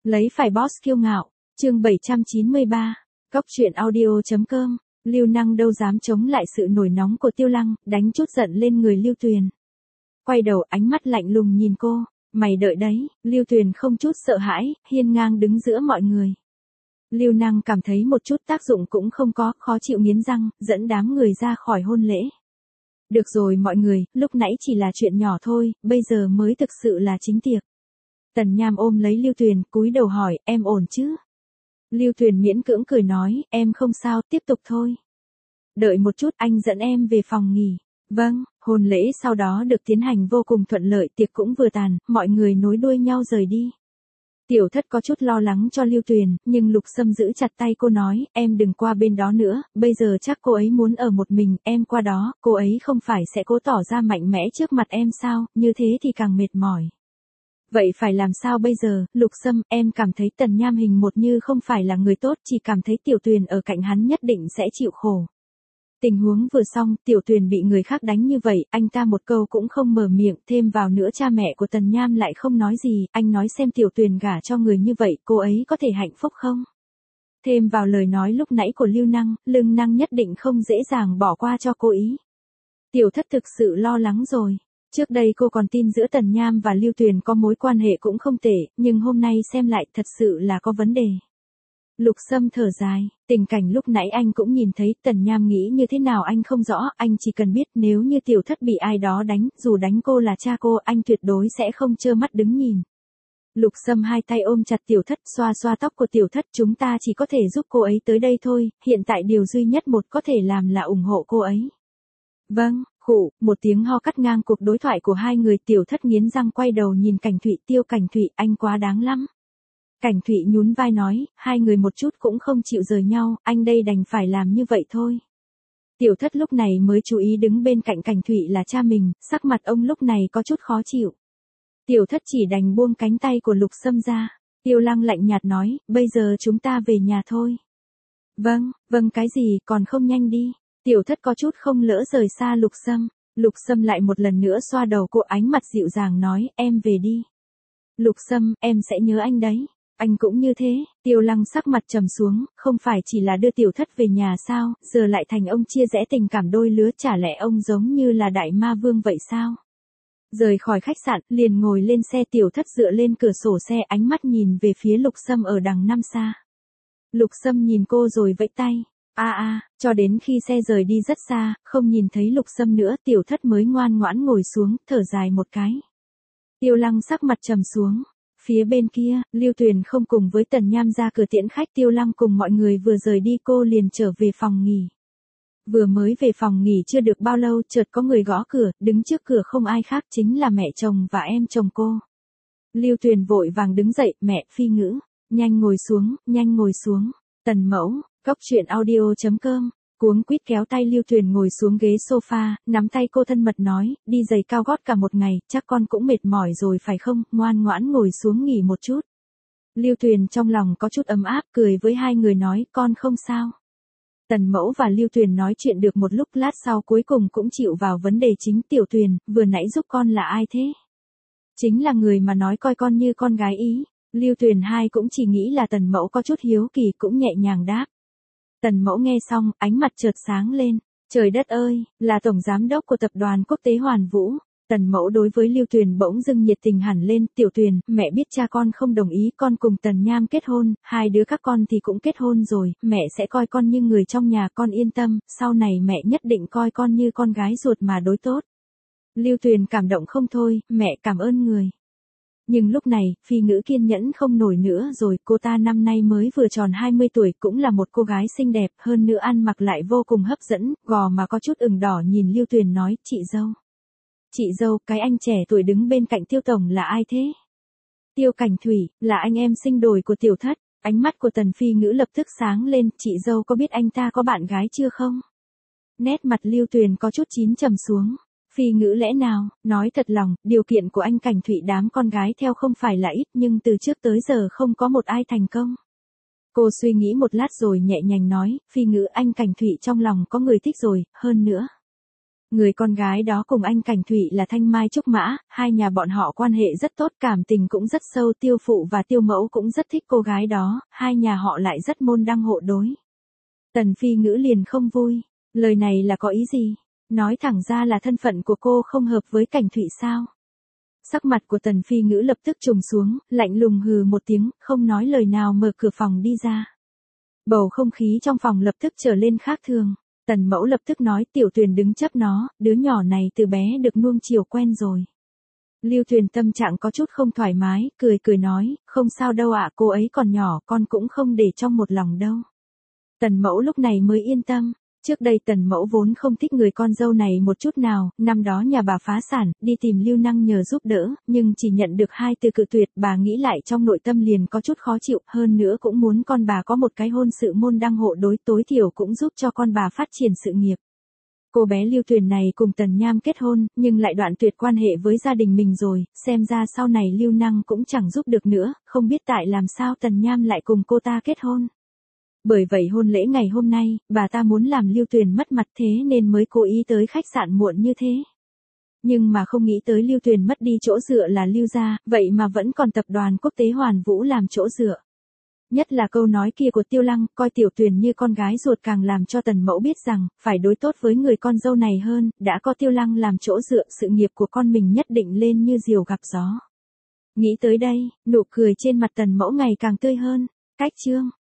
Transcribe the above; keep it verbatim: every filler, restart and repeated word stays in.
Lấy phải boss kiêu ngạo, chương bảy trăm chín mươi ba, Cóc truyện audio.com, Lưu Năng đâu dám chống lại sự nổi nóng của Tiêu Lăng, đánh chút giận lên người Lưu Tuyền. Quay đầu ánh mắt lạnh lùng nhìn cô, mày đợi đấy, Lưu Tuyền không chút sợ hãi, hiên ngang đứng giữa mọi người. Lưu Năng cảm thấy một chút tác dụng cũng không có, khó chịu nghiến răng, dẫn đám người ra khỏi hôn lễ. Được rồi mọi người, lúc nãy chỉ là chuyện nhỏ thôi, bây giờ mới thực sự là chính tiệc. Tần Nham ôm lấy Lưu Tuyền, cúi đầu hỏi, em ổn chứ? Lưu Tuyền miễn cưỡng cười nói, em không sao, tiếp tục thôi. Đợi một chút, anh dẫn em về phòng nghỉ. Vâng, hôn lễ sau đó được tiến hành vô cùng thuận lợi, tiệc cũng vừa tàn, mọi người nối đuôi nhau rời đi. Tiểu Thất có chút lo lắng cho Lưu Tuyền, nhưng Lục Sâm giữ chặt tay cô nói, em đừng qua bên đó nữa, bây giờ chắc cô ấy muốn ở một mình, em qua đó, cô ấy không phải sẽ cố tỏ ra mạnh mẽ trước mặt em sao, như thế thì càng mệt mỏi. Vậy phải làm sao bây giờ, Lục Sâm, em cảm thấy Tần Nham hình một như không phải là người tốt, chỉ cảm thấy Tiểu Tuyền ở cạnh hắn nhất định sẽ chịu khổ. Tình huống vừa xong, Tiểu Tuyền bị người khác đánh như vậy, anh ta một câu cũng không mở miệng, thêm vào nữa cha mẹ của Tần Nham lại không nói gì, anh nói xem Tiểu Tuyền gả cho người như vậy, cô ấy có thể hạnh phúc không? Thêm vào lời nói lúc nãy của Lưu Năng, Lương Năng nhất định không dễ dàng bỏ qua cho cô ý. Tiểu Thất thực sự lo lắng rồi. Trước đây cô còn tin giữa Tần Nham và Lưu Tuyền có mối quan hệ cũng không tệ, nhưng hôm nay xem lại thật sự là có vấn đề. Lục Sâm thở dài, tình cảnh lúc nãy anh cũng nhìn thấy, Tần Nham nghĩ như thế nào anh không rõ, anh chỉ cần biết nếu như Tiểu Thất bị ai đó đánh, dù đánh cô là cha cô, anh tuyệt đối sẽ không trơ mắt đứng nhìn. Lục Sâm hai tay ôm chặt Tiểu Thất, xoa xoa tóc của Tiểu Thất, chúng ta chỉ có thể giúp cô ấy tới đây thôi, hiện tại điều duy nhất một có thể làm là ủng hộ cô ấy. Vâng. Khụ, một tiếng ho cắt ngang cuộc đối thoại của hai người. Tiểu Thất nghiến răng quay đầu nhìn Cảnh Thụy, Tiêu Cảnh Thụy, anh quá đáng lắm. Cảnh Thụy nhún vai nói, hai người một chút cũng không chịu rời nhau, anh đây đành phải làm như vậy thôi. Tiểu Thất lúc này mới chú ý đứng bên cạnh Cảnh Thụy là cha mình, sắc mặt ông lúc này có chút khó chịu. Tiểu Thất chỉ đành buông cánh tay của Lục Sâm ra. Tiêu Lăng lạnh nhạt nói, bây giờ chúng ta về nhà thôi. Vâng, vâng cái gì, còn không nhanh đi. Tiểu Thất có chút không lỡ rời xa Lục Sâm. Lục Sâm lại một lần nữa xoa đầu cô, ánh mặt dịu dàng nói, em về đi. Lục Sâm, em sẽ nhớ anh đấy. Anh cũng như thế. Tiêu Lăng sắc mặt trầm xuống, không phải chỉ là đưa Tiểu Thất về nhà sao, giờ lại thành ông chia rẽ tình cảm đôi lứa, chả lẽ ông giống như là đại ma vương vậy sao? Rời khỏi khách sạn, liền ngồi lên xe. Tiểu Thất dựa lên cửa sổ xe, ánh mắt nhìn về phía Lục Sâm ở đằng năm xa. Lục Sâm nhìn cô rồi vẫy tay. A à, a, à, cho đến khi xe rời đi rất xa, không nhìn thấy Lục Sâm nữa, Tiểu Thất mới ngoan ngoãn ngồi xuống, thở dài một cái. Tiêu Lăng sắc mặt trầm xuống. Phía bên kia, Lưu Tuyền không cùng với Tần Nham ra cửa tiễn khách. Tiêu Lăng cùng mọi người vừa rời đi, cô liền trở về phòng nghỉ. Vừa mới về phòng nghỉ chưa được bao lâu, chợt có người gõ cửa, đứng trước cửa không ai khác chính là mẹ chồng và em chồng cô. Lưu Tuyền vội vàng đứng dậy, mẹ, Phi Ngữ, nhanh ngồi xuống, nhanh ngồi xuống. Tần Mẫu. Cóc truyện audio.com, cuống quýt kéo tay Lưu Tuyền ngồi xuống ghế sofa, nắm tay cô thân mật nói, đi giày cao gót cả một ngày, chắc con cũng mệt mỏi rồi phải không, ngoan ngoãn ngồi xuống nghỉ một chút. Lưu Tuyền trong lòng có chút ấm áp, cười với hai người nói, con không sao. Tần Mẫu và Lưu Tuyền nói chuyện được một lúc, lát sau cuối cùng cũng chịu vào vấn đề chính. Tiểu Tuyền, vừa nãy giúp con là ai thế? Chính là người mà nói coi con như con gái ý. Lưu Tuyền hai cũng chỉ nghĩ là Tần Mẫu có chút hiếu kỳ, cũng nhẹ nhàng đáp. Tần Mẫu nghe xong, ánh mặt chợt sáng lên. Trời đất ơi, là tổng giám đốc của tập đoàn quốc tế Hoàn Vũ. Tần Mẫu đối với Lưu Tuyền bỗng dưng nhiệt tình hẳn lên. Tiểu Tuyền, mẹ biết cha con không đồng ý con cùng Tần Nham kết hôn, hai đứa các con thì cũng kết hôn rồi, mẹ sẽ coi con như người trong nhà, con yên tâm, sau này mẹ nhất định coi con như con gái ruột mà đối tốt. Lưu Tuyền cảm động không thôi, mẹ cảm ơn người. Nhưng lúc này, Phi Ngữ kiên nhẫn không nổi nữa rồi, cô ta năm nay mới vừa tròn hai mươi tuổi, cũng là một cô gái xinh đẹp, hơn nữa ăn mặc lại vô cùng hấp dẫn, gò mà có chút ửng đỏ nhìn Lưu Tuyền nói, chị dâu. Chị dâu, cái anh trẻ tuổi đứng bên cạnh Tiêu Tổng là ai thế? Tiêu Cảnh Thủy, là anh em sinh đôi của Tiểu Thất. Ánh mắt của Tần Phi Ngữ lập tức sáng lên, chị dâu có biết anh ta có bạn gái chưa không? Nét mặt Lưu Tuyền có chút chín trầm xuống. Phi Ngữ lẽ nào, nói thật lòng, điều kiện của anh Cảnh Thụy đám con gái theo không phải là ít, nhưng từ trước tới giờ không có một ai thành công. Cô suy nghĩ một lát rồi nhẹ nhàng nói, Phi Ngữ, anh Cảnh Thụy trong lòng có người thích rồi, hơn nữa. Người con gái đó cùng anh Cảnh Thụy là thanh mai trúc mã, hai nhà bọn họ quan hệ rất tốt, cảm tình cũng rất sâu, Tiêu phụ và Tiêu mẫu cũng rất thích cô gái đó, hai nhà họ lại rất môn đăng hộ đối. Tần Phi Ngữ liền không vui, lời này là có ý gì? Nói thẳng ra là thân phận của cô không hợp với Cảnh Thụy sao? Sắc mặt của Tần Phi Ngữ lập tức trùng xuống, lạnh lùng hừ một tiếng, không nói lời nào mở cửa phòng đi ra. Bầu không khí trong phòng lập tức trở lên khác thường. Tần Mẫu lập tức nói, Tiểu Tuyền đứng chấp nó, đứa nhỏ này từ bé được nuông chiều quen rồi. Lưu Tuyền tâm trạng có chút không thoải mái, cười cười nói, không sao đâu ạ, cô ấy còn nhỏ, con cũng không để trong một lòng đâu. Tần Mẫu lúc này mới yên tâm. Trước đây Tần Mẫu vốn không thích người con dâu này một chút nào, năm đó nhà bà phá sản, đi tìm Lưu Năng nhờ giúp đỡ, nhưng chỉ nhận được hai từ cự tuyệt, bà nghĩ lại trong nội tâm liền có chút khó chịu, hơn nữa cũng muốn con bà có một cái hôn sự môn đăng hộ đối, tối thiểu cũng giúp cho con bà phát triển sự nghiệp. Cô bé Lưu Tuyền này cùng Tần Nham kết hôn, nhưng lại đoạn tuyệt quan hệ với gia đình mình rồi, xem ra sau này Lưu Năng cũng chẳng giúp được nữa, không biết tại làm sao Tần Nham lại cùng cô ta kết hôn. Bởi vậy hôn lễ ngày hôm nay, bà ta muốn làm Lưu Tuyền mất mặt thế nên mới cố ý tới khách sạn muộn như thế. Nhưng mà không nghĩ tới Lưu Tuyền mất đi chỗ dựa là Lưu gia, vậy mà vẫn còn tập đoàn Quốc tế Hoàn Vũ làm chỗ dựa. Nhất là câu nói kia của Tiêu Lăng, coi Tiểu Tuyền như con gái ruột càng làm cho Tần Mẫu biết rằng, phải đối tốt với người con dâu này hơn, đã có Tiêu Lăng làm chỗ dựa, sự nghiệp của con mình nhất định lên như diều gặp gió. Nghĩ tới đây, nụ cười trên mặt Tần Mẫu ngày càng tươi hơn. Cách chương